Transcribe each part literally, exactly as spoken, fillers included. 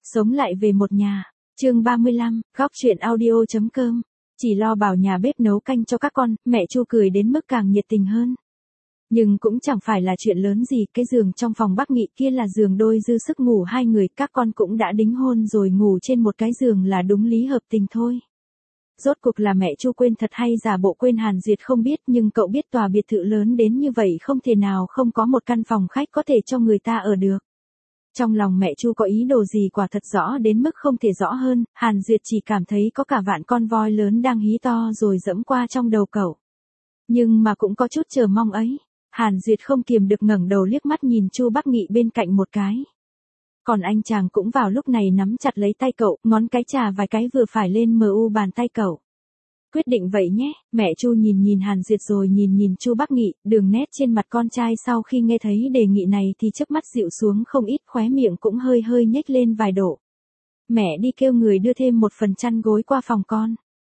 Sống lại về một nhà. Chương ba mươi lăm, góc truyện audio chấm com. Chỉ lo bảo nhà bếp nấu canh cho các con, mẹ Chu cười đến mức càng nhiệt tình hơn. Nhưng cũng chẳng phải là chuyện lớn gì, cái giường trong phòng Bắc Nghị kia là giường đôi dư sức ngủ hai người, các con cũng đã đính hôn rồi, ngủ trên một cái giường là đúng lý hợp tình thôi. Rốt cuộc là mẹ Chu quên thật hay giả bộ quên Hàn Duyệt không biết, nhưng cậu biết tòa biệt thự lớn đến như vậy không thể nào không có một căn phòng khách có thể cho người ta ở được. Trong lòng mẹ Chu có ý đồ gì quả thật rõ đến mức không thể rõ hơn, Hàn Duyệt chỉ cảm thấy có cả vạn con voi lớn đang hí to rồi dẫm qua trong đầu cậu. Nhưng mà cũng có chút chờ mong ấy. Hàn Duyệt không kiềm được ngẩng đầu liếc mắt nhìn Chu Bắc Nghị bên cạnh một cái. Còn anh chàng cũng vào lúc này nắm chặt lấy tay cậu, ngón cái chà vài cái vừa phải lên mờ u bàn tay cậu. Quyết định vậy nhé, mẹ Chu nhìn nhìn Hàn Duyệt rồi nhìn nhìn Chu Bắc Nghị, đường nét trên mặt con trai sau khi nghe thấy đề nghị này thì chớp mắt dịu xuống không ít, khóe miệng cũng hơi hơi nhếch lên vài độ. Mẹ đi kêu người đưa thêm một phần chăn gối qua phòng con.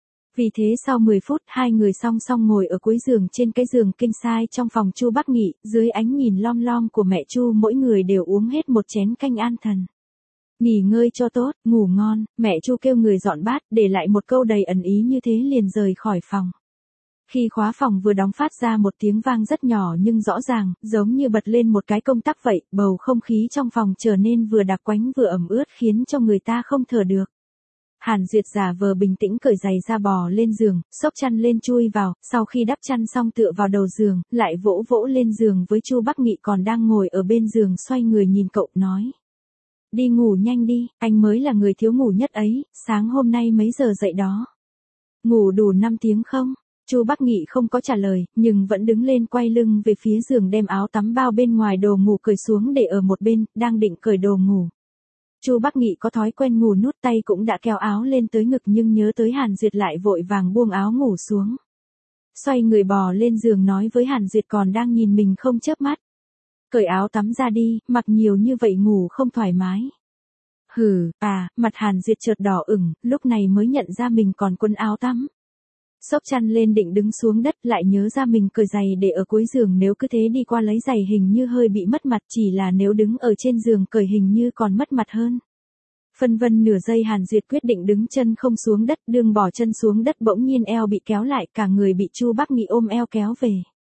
Vì thế sau mười phút hai người song song ngồi ở cuối giường trên cái giường king size trong phòng Chu Bắc Nghị, dưới ánh nhìn lom lom của mẹ Chu mỗi người đều uống hết một chén canh an thần. Nghỉ ngơi cho tốt, ngủ ngon, mẹ Chu kêu người dọn bát, để lại một câu đầy ẩn ý như thế liền rời khỏi phòng. Khi khóa phòng vừa đóng phát ra một tiếng vang rất nhỏ nhưng rõ ràng, giống như bật lên một cái công tắc vậy, bầu không khí trong phòng trở nên vừa đặc quánh vừa ẩm ướt khiến cho người ta không thở được. Hàn Duyệt giả vờ bình tĩnh cởi giày ra bò lên giường, xốc chăn lên chui vào, sau khi đắp chăn xong tựa vào đầu giường, lại vỗ vỗ lên giường với Chu Bắc Nghị còn đang ngồi ở bên giường xoay người nhìn cậu nói. Đi ngủ nhanh đi, anh mới là người thiếu ngủ nhất ấy, sáng hôm nay mấy giờ dậy đó? Ngủ đủ năm tiếng không? Chu Bắc Nghị không có trả lời, nhưng vẫn đứng lên quay lưng về phía giường đem áo tắm bao bên ngoài đồ ngủ cởi xuống để ở một bên, đang định cởi đồ ngủ. Chu Bắc Nghị có thói quen ngủ nút tay cũng đã kéo áo lên tới ngực nhưng nhớ tới Hàn Duyệt lại vội vàng buông áo ngủ xuống. Xoay người bò lên giường nói với Hàn Duyệt còn đang nhìn mình không chớp mắt. Cởi áo tắm ra đi, mặc nhiều như vậy ngủ không thoải mái. Hừ, à, mặt Hàn Duyệt chợt đỏ ửng, lúc này mới nhận ra mình còn quần áo tắm. Xốc chăn lên định đứng xuống đất lại nhớ ra mình cởi giày để ở cuối giường, nếu cứ thế đi qua lấy giày hình như hơi bị mất mặt, chỉ là nếu đứng ở trên giường cởi hình như còn mất mặt hơn. Phân vân nửa giây Hàn Duyệt quyết định đứng chân không xuống đất, đường bỏ chân xuống đất bỗng nhiên eo bị kéo lại, cả người bị Chu Bắc Nghị ôm eo kéo về.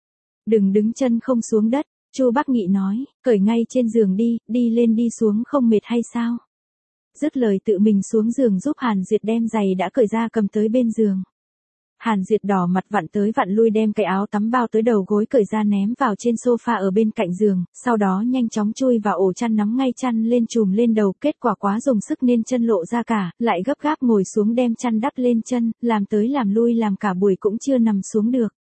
Đừng đứng chân không xuống đất, Chu Bắc Nghị nói, cởi ngay trên giường đi, đi lên đi xuống không mệt hay sao? Dứt lời tự mình xuống giường giúp Hàn Duyệt đem giày đã cởi ra cầm tới bên giường. Hàn Duyệt đỏ mặt vặn tới vặn lui đem cái áo tắm bao tới đầu gối cởi ra ném vào trên sofa ở bên cạnh giường, sau đó nhanh chóng chui vào ổ chăn nắm ngay chăn lên trùm lên đầu, kết quả quá dùng sức nên chân lộ ra cả, lại gấp gáp ngồi xuống đem chăn đắp lên chân, làm tới làm lui làm cả buổi cũng chưa nằm xuống được.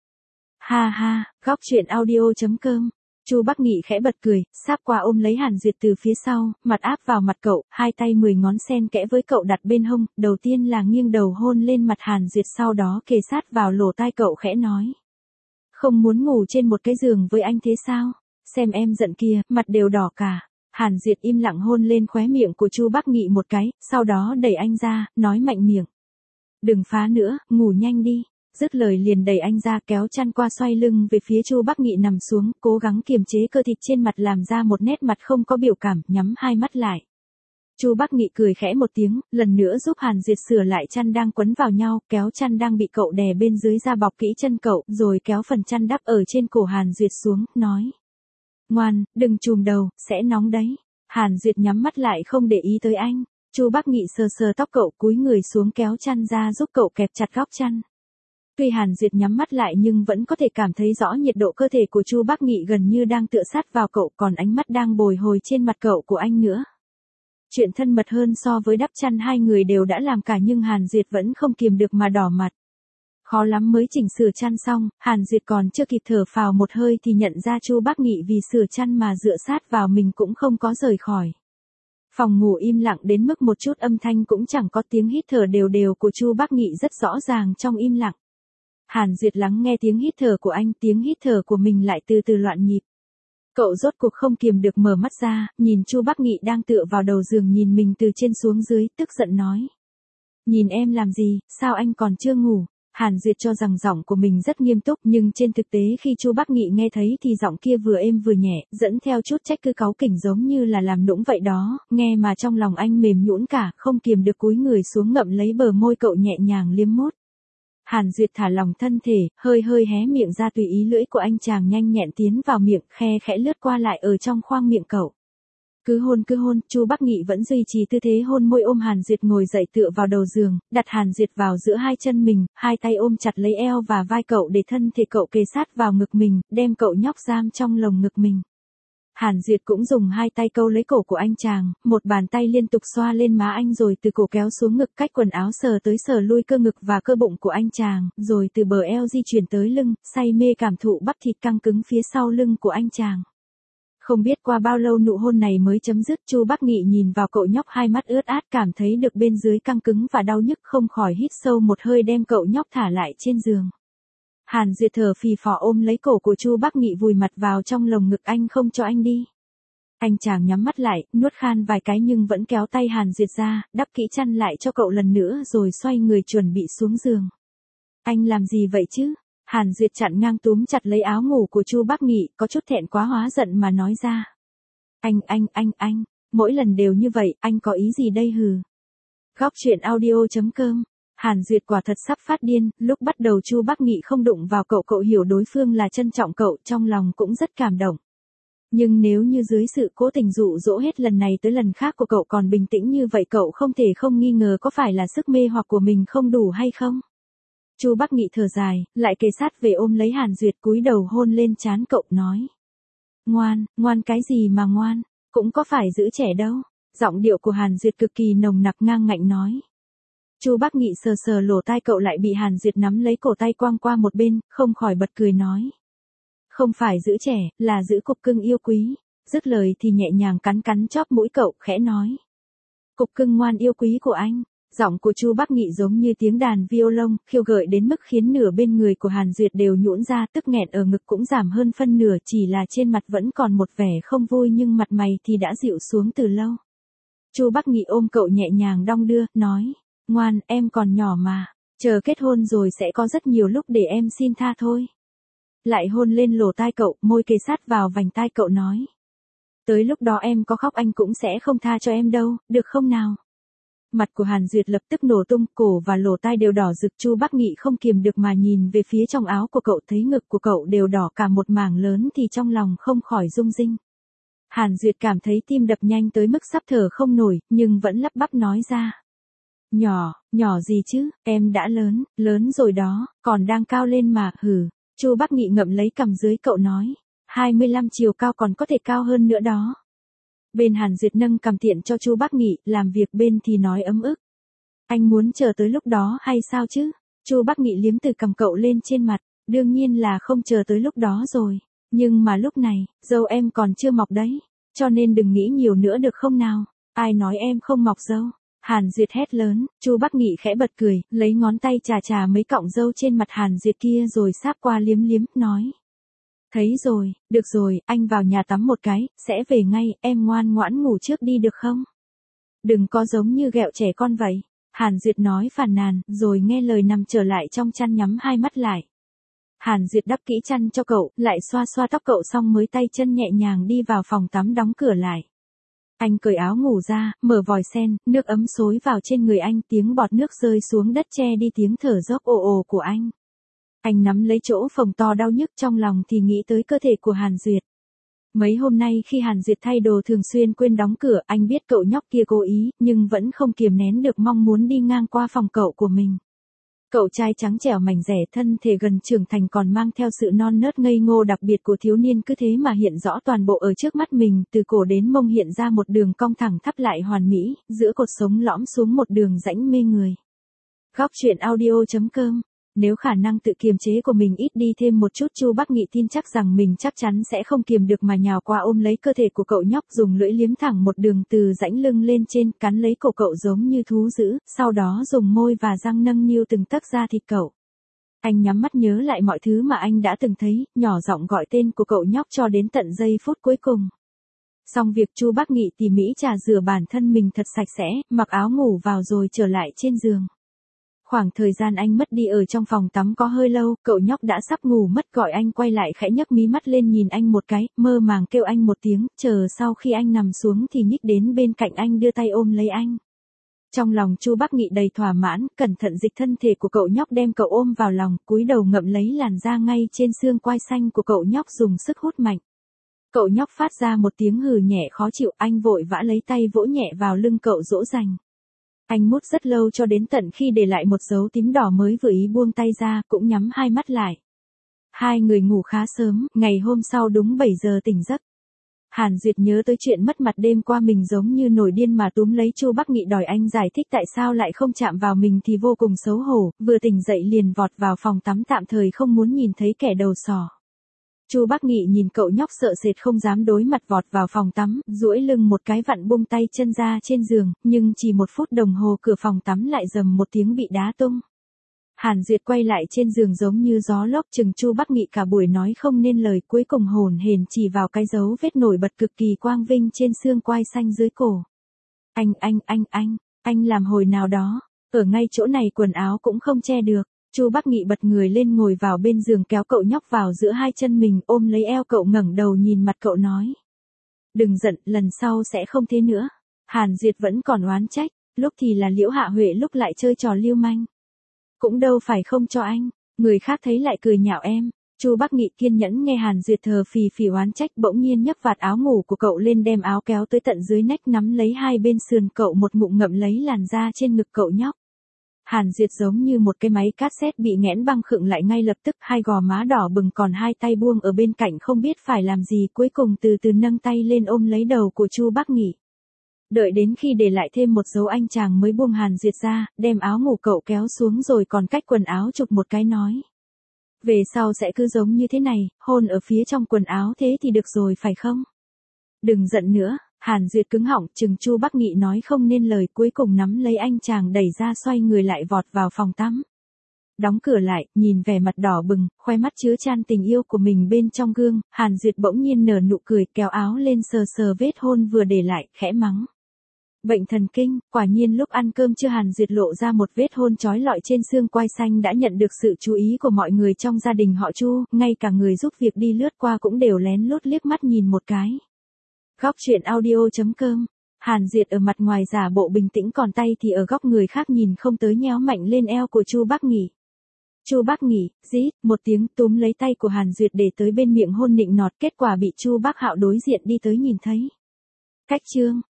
Ha ha, góc truyện audio chấm com. Chu Bắc Nghị khẽ bật cười, sáp qua ôm lấy Hàn Duyệt từ phía sau, mặt áp vào mặt cậu, hai tay mười ngón xen kẽ với cậu đặt bên hông, đầu tiên là nghiêng đầu hôn lên mặt Hàn Duyệt sau đó kề sát vào lỗ tai cậu khẽ nói. Không muốn ngủ trên một cái giường với anh thế sao? Xem em giận kìa, mặt đều đỏ cả. Hàn Duyệt im lặng hôn lên khóe miệng của Chu Bắc Nghị một cái, sau đó đẩy anh ra, nói mạnh miệng. Đừng phá nữa, ngủ nhanh đi. Dứt lời liền đẩy anh ra kéo chăn qua xoay lưng về phía Chu Bắc Nghị nằm xuống, cố gắng kiềm chế cơ thịt trên mặt làm ra một nét mặt không có biểu cảm, nhắm hai mắt lại. Chu Bắc Nghị cười khẽ một tiếng, lần nữa giúp Hàn Duyệt sửa lại chăn đang quấn vào nhau, kéo chăn đang bị cậu đè bên dưới ra bọc kỹ chân cậu, rồi kéo phần chăn đắp ở trên cổ Hàn Duyệt xuống, nói. Ngoan, đừng chùm đầu, sẽ nóng đấy. Hàn Duyệt nhắm mắt lại không để ý tới anh. Chu Bắc Nghị sờ sờ tóc cậu cúi người xuống kéo chăn ra giúp cậu kẹp chặt góc chăn. Tuy Hàn Duyệt nhắm mắt lại nhưng vẫn có thể cảm thấy rõ nhiệt độ cơ thể của Chu Bắc Nghị gần như đang tựa sát vào cậu, còn ánh mắt đang bồi hồi trên mặt cậu của anh nữa. Chuyện thân mật hơn so với đắp chăn hai người đều đã làm cả nhưng Hàn Duyệt vẫn không kiềm được mà đỏ mặt. Khó lắm mới chỉnh sửa chăn xong, Hàn Duyệt còn chưa kịp thở phào một hơi thì nhận ra Chu Bắc Nghị vì sửa chăn mà dựa sát vào mình cũng không có rời khỏi. Phòng ngủ im lặng đến mức một chút âm thanh cũng chẳng có, tiếng hít thở đều đều của Chu Bắc Nghị rất rõ ràng trong im lặng. Hàn Duyệt lắng nghe tiếng hít thở của anh, tiếng hít thở của mình lại từ từ loạn nhịp. Cậu rốt cuộc không kiềm được mở mắt ra, nhìn Chu Bắc Nghị đang tựa vào đầu giường nhìn mình từ trên xuống dưới, tức giận nói. Nhìn em làm gì, sao anh còn chưa ngủ? Hàn Duyệt cho rằng giọng của mình rất nghiêm túc, nhưng trên thực tế khi Chu Bắc Nghị nghe thấy thì giọng kia vừa êm vừa nhẹ, dẫn theo chút trách cứ cáu kỉnh giống như là làm nũng vậy đó, nghe mà trong lòng anh mềm nhũn cả, không kiềm được cúi người xuống ngậm lấy bờ môi cậu nhẹ nhàng liếm mút. Hàn Duyệt thả lỏng thân thể, hơi hơi hé miệng ra tùy ý lưỡi của anh chàng nhanh nhẹn tiến vào miệng, khe khẽ lướt qua lại ở trong khoang miệng cậu. Cứ hôn cứ hôn, Chu Bắc Nghị vẫn duy trì tư thế hôn môi ôm Hàn Duyệt ngồi dậy tựa vào đầu giường, đặt Hàn Duyệt vào giữa hai chân mình, hai tay ôm chặt lấy eo và vai cậu để thân thể cậu kề sát vào ngực mình, đem cậu nhóc giam trong lồng ngực mình. Hàn Duyệt cũng dùng hai tay câu lấy cổ của anh chàng, một bàn tay liên tục xoa lên má anh rồi từ cổ kéo xuống ngực cách quần áo sờ tới sờ lui cơ ngực và cơ bụng của anh chàng, rồi từ bờ eo di chuyển tới lưng, say mê cảm thụ bắp thịt căng cứng phía sau lưng của anh chàng. Không biết qua bao lâu nụ hôn này mới chấm dứt, Chu Bắc Nghị nhìn vào cậu nhóc hai mắt ướt át cảm thấy được bên dưới căng cứng và đau nhức không khỏi hít sâu một hơi đem cậu nhóc thả lại trên giường. Hàn Duyệt thở phì phò ôm lấy cổ của Chu Bắc Nghị vùi mặt vào trong lồng ngực anh không cho anh đi. Anh chàng nhắm mắt lại, nuốt khan vài cái nhưng vẫn kéo tay Hàn Duyệt ra, đắp kỹ chăn lại cho cậu lần nữa rồi xoay người chuẩn bị xuống giường. Anh làm gì vậy chứ? Hàn Duyệt chặn ngang túm chặt lấy áo ngủ của Chu Bắc Nghị, có chút thẹn quá hóa giận mà nói ra. Anh, anh, anh, anh, mỗi lần đều như vậy, anh có ý gì đây hừ? Góc truyện audio chấm com. Hàn Duyệt quả thật sắp phát điên, lúc bắt đầu Chu Bắc Nghị không đụng vào cậu, cậu hiểu đối phương là trân trọng cậu, trong lòng cũng rất cảm động. Nhưng nếu như dưới sự cố tình dụ dỗ hết lần này tới lần khác của cậu còn bình tĩnh như vậy, cậu không thể không nghi ngờ có phải là sức mê hoặc của mình không đủ hay không? Chu Bắc Nghị thở dài, lại kề sát về ôm lấy Hàn Duyệt cúi đầu hôn lên trán cậu nói. Ngoan, ngoan cái gì mà ngoan, cũng có phải giữ trẻ đâu. Giọng điệu của Hàn Duyệt cực kỳ nồng nặc ngang ngạnh nói. Chu Bắc Nghị sờ sờ lỗ tai cậu lại bị Hàn Duyệt nắm lấy cổ tay quăng qua một bên, không khỏi bật cười nói. Không phải giữ trẻ, là giữ cục cưng yêu quý. Dứt lời thì nhẹ nhàng cắn cắn chóp mũi cậu, khẽ nói. Cục cưng ngoan yêu quý của anh. Giọng của Chu Bắc Nghị giống như tiếng đàn violon, khiêu gợi đến mức khiến nửa bên người của Hàn Duyệt đều nhũn ra, tức nghẹn ở ngực cũng giảm hơn phân nửa, chỉ là trên mặt vẫn còn một vẻ không vui nhưng mặt mày thì đã dịu xuống từ lâu. Chu Bắc Nghị ôm cậu nhẹ nhàng đong đưa, nói, ngoan, em còn nhỏ mà, chờ kết hôn rồi sẽ có rất nhiều lúc để em xin tha thôi. Lại hôn lên lỗ tai cậu, môi kề sát vào vành tai cậu nói. Tới lúc đó em có khóc anh cũng sẽ không tha cho em đâu, được không nào? Mặt của Hàn Duyệt lập tức nổ tung, cổ và lỗ tai đều đỏ rực. Chu Bắc Nghị không kiềm được mà nhìn về phía trong áo của cậu, thấy ngực của cậu đều đỏ cả một mảng lớn thì trong lòng không khỏi rung rinh. Hàn Duyệt cảm thấy tim đập nhanh tới mức sắp thở không nổi, nhưng vẫn lắp bắp nói ra. Nhỏ, nhỏ gì chứ, em đã lớn, lớn rồi đó, còn đang cao lên mà, hừ. Chu Bắc Nghị ngậm lấy cằm dưới cậu nói. hai mươi lăm chiều cao còn có thể cao hơn nữa đó. Bên Hàn Duyệt nâng cằm tiện cho Chu Bắc Nghị, làm việc bên thì nói ấm ức. Anh muốn chờ tới lúc đó hay sao chứ? Chu Bắc Nghị liếm từ cằm cậu lên trên mặt, đương nhiên là không chờ tới lúc đó rồi. Nhưng mà lúc này, râu em còn chưa mọc đấy, cho nên đừng nghĩ nhiều nữa được không nào? Ai nói em không mọc râu? Hàn Duyệt hét lớn, Chu Bắc Nghị khẽ bật cười, lấy ngón tay chà chà mấy cọng râu trên mặt Hàn Duyệt kia rồi sáp qua liếm liếm, nói. Thấy rồi, được rồi, anh vào nhà tắm một cái, sẽ về ngay, em ngoan ngoãn ngủ trước đi được không? Đừng có giống như ghẹo trẻ con vậy. Hàn Duyệt nói phàn nàn, rồi nghe lời nằm trở lại trong chăn nhắm hai mắt lại. Hàn Duyệt đắp kỹ chăn cho cậu, lại xoa xoa tóc cậu xong mới tay chân nhẹ nhàng đi vào phòng tắm đóng cửa lại. Anh cởi áo ngủ ra, mở vòi sen, nước ấm xối vào trên người anh, tiếng bọt nước rơi xuống đất che đi tiếng thở dốc ồ ồ của anh. Anh nắm lấy chỗ phồng to đau nhức, trong lòng thì nghĩ tới cơ thể của Hàn Duyệt. Mấy hôm nay khi Hàn Duyệt thay đồ thường xuyên quên đóng cửa, anh biết cậu nhóc kia cố ý, nhưng vẫn không kiềm nén được mong muốn đi ngang qua phòng cậu của mình. Cậu trai trắng trẻo mảnh dẻ, thân thể gần trưởng thành còn mang theo sự non nớt ngây ngô đặc biệt của thiếu niên, cứ thế mà hiện rõ toàn bộ ở trước mắt mình, từ cổ đến mông hiện ra một đường cong thẳng thắp lại hoàn mỹ, giữa cột sống lõm xuống một đường rãnh mê người. Góc truyện audio chấm com. Nếu khả năng tự kiềm chế của mình ít đi thêm một chút, Chu Bắc Nghị tin chắc rằng mình chắc chắn sẽ không kiềm được mà nhào qua ôm lấy cơ thể của cậu nhóc, dùng lưỡi liếm thẳng một đường từ rãnh lưng lên trên, cắn lấy cổ cậu giống như thú dữ, sau đó dùng môi và răng nâng niu từng tấc da thịt cậu. Anh nhắm mắt nhớ lại mọi thứ mà anh đã từng thấy, nhỏ giọng gọi tên của cậu nhóc cho đến tận giây phút cuối cùng. Xong việc, Chu Bắc Nghị tỉ mỉ trà rửa bản thân mình thật sạch sẽ, mặc áo ngủ vào rồi trở lại trên giường. Khoảng thời gian anh mất đi ở trong phòng tắm có hơi lâu, cậu nhóc đã sắp ngủ mất gọi anh quay lại khẽ nhấc mí mắt lên nhìn anh một cái, mơ màng kêu anh một tiếng, chờ sau khi anh nằm xuống thì nhích đến bên cạnh anh đưa tay ôm lấy anh. Trong lòng Chu Bắc Nghị đầy thỏa mãn, cẩn thận dịch thân thể của cậu nhóc đem cậu ôm vào lòng, cúi đầu ngậm lấy làn da ngay trên xương quai xanh của cậu nhóc dùng sức hút mạnh. Cậu nhóc phát ra một tiếng hừ nhẹ khó chịu, anh vội vã lấy tay vỗ nhẹ vào lưng cậu dỗ dành. Anh mút rất lâu cho đến tận khi để lại một dấu tím đỏ mới vừa ý buông tay ra, cũng nhắm hai mắt lại. Hai người ngủ khá sớm, ngày hôm sau đúng bảy giờ tỉnh giấc. Hàn Duyệt nhớ tới chuyện mất mặt đêm qua mình giống như nổi điên mà túm lấy Chu Bắc Nghị đòi anh giải thích tại sao lại không chạm vào mình thì vô cùng xấu hổ, vừa tỉnh dậy liền vọt vào phòng tắm tạm thời không muốn nhìn thấy kẻ đầu sỏ. Chu Bắc Nghị nhìn cậu nhóc sợ sệt không dám đối mặt vọt vào phòng tắm, duỗi lưng một cái vặn bung tay chân ra trên giường, nhưng chỉ một phút đồng hồ cửa phòng tắm lại rầm một tiếng bị đá tung. Hàn Duyệt quay lại trên giường giống như gió lốc chừng Chu Bắc Nghị cả buổi nói không nên lời, cuối cùng hồn hển chỉ vào cái dấu vết nổi bật cực kỳ quang vinh trên xương quai xanh dưới cổ. Anh anh anh anh, anh làm hồi nào đó, ở ngay chỗ này quần áo cũng không che được. Chu Bắc Nghị bật người lên ngồi vào bên giường kéo cậu nhóc vào giữa hai chân mình ôm lấy eo cậu ngẩng đầu nhìn mặt cậu nói. Đừng giận, lần sau sẽ không thế nữa. Hàn Duyệt vẫn còn oán trách, lúc thì là Liễu Hạ Huệ lúc lại chơi trò lưu manh. Cũng đâu phải không cho anh, người khác thấy lại cười nhạo em. Chu Bắc Nghị kiên nhẫn nghe Hàn Duyệt thờ phì phì oán trách bỗng nhiên nhấc vạt áo ngủ của cậu lên đem áo kéo tới tận dưới nách nắm lấy hai bên sườn cậu một ngụm ngậm lấy làn da trên ngực cậu nhóc. Hàn Duyệt giống như một cái máy cassette bị nghẽn băng khựng lại ngay lập tức, hai gò má đỏ bừng còn hai tay buông ở bên cạnh không biết phải làm gì, cuối cùng từ từ nâng tay lên ôm lấy đầu của Chu Bắc Nghị. Đợi đến khi để lại thêm một dấu anh chàng mới buông Hàn Duyệt ra, đem áo ngủ cậu kéo xuống rồi còn cách quần áo chụp một cái nói. Về sau sẽ cứ giống như thế này, hôn ở phía trong quần áo thế thì được rồi phải không? Đừng giận nữa. Hàn Duyệt cứng họng chừng Chu Bắc Nghị nói không nên lời, cuối cùng nắm lấy anh chàng đẩy ra xoay người lại vọt vào phòng tắm. Đóng cửa lại, nhìn vẻ mặt đỏ bừng, khoe mắt chứa chan tình yêu của mình bên trong gương, Hàn Duyệt bỗng nhiên nở nụ cười kéo áo lên sờ sờ vết hôn vừa để lại, khẽ mắng. Bệnh thần kinh, quả nhiên lúc ăn cơm trưa Hàn Duyệt lộ ra một vết hôn trói lọi trên xương quai xanh đã nhận được sự chú ý của mọi người trong gia đình họ Chu, ngay cả người giúp việc đi lướt qua cũng đều lén lút liếc mắt nhìn một cái. Góc truyện audio chấm com. Hàn Duyệt ở mặt ngoài giả bộ bình tĩnh còn tay thì ở góc người khác nhìn không tới nhéo mạnh lên eo của Chu Bắc Nghị. Chu Bắc Nghị, rít một tiếng túm lấy tay của Hàn Duyệt để tới bên miệng hôn nịnh nọt, kết quả bị Chu Bắc Hạo đối diện đi tới nhìn thấy. Cách chương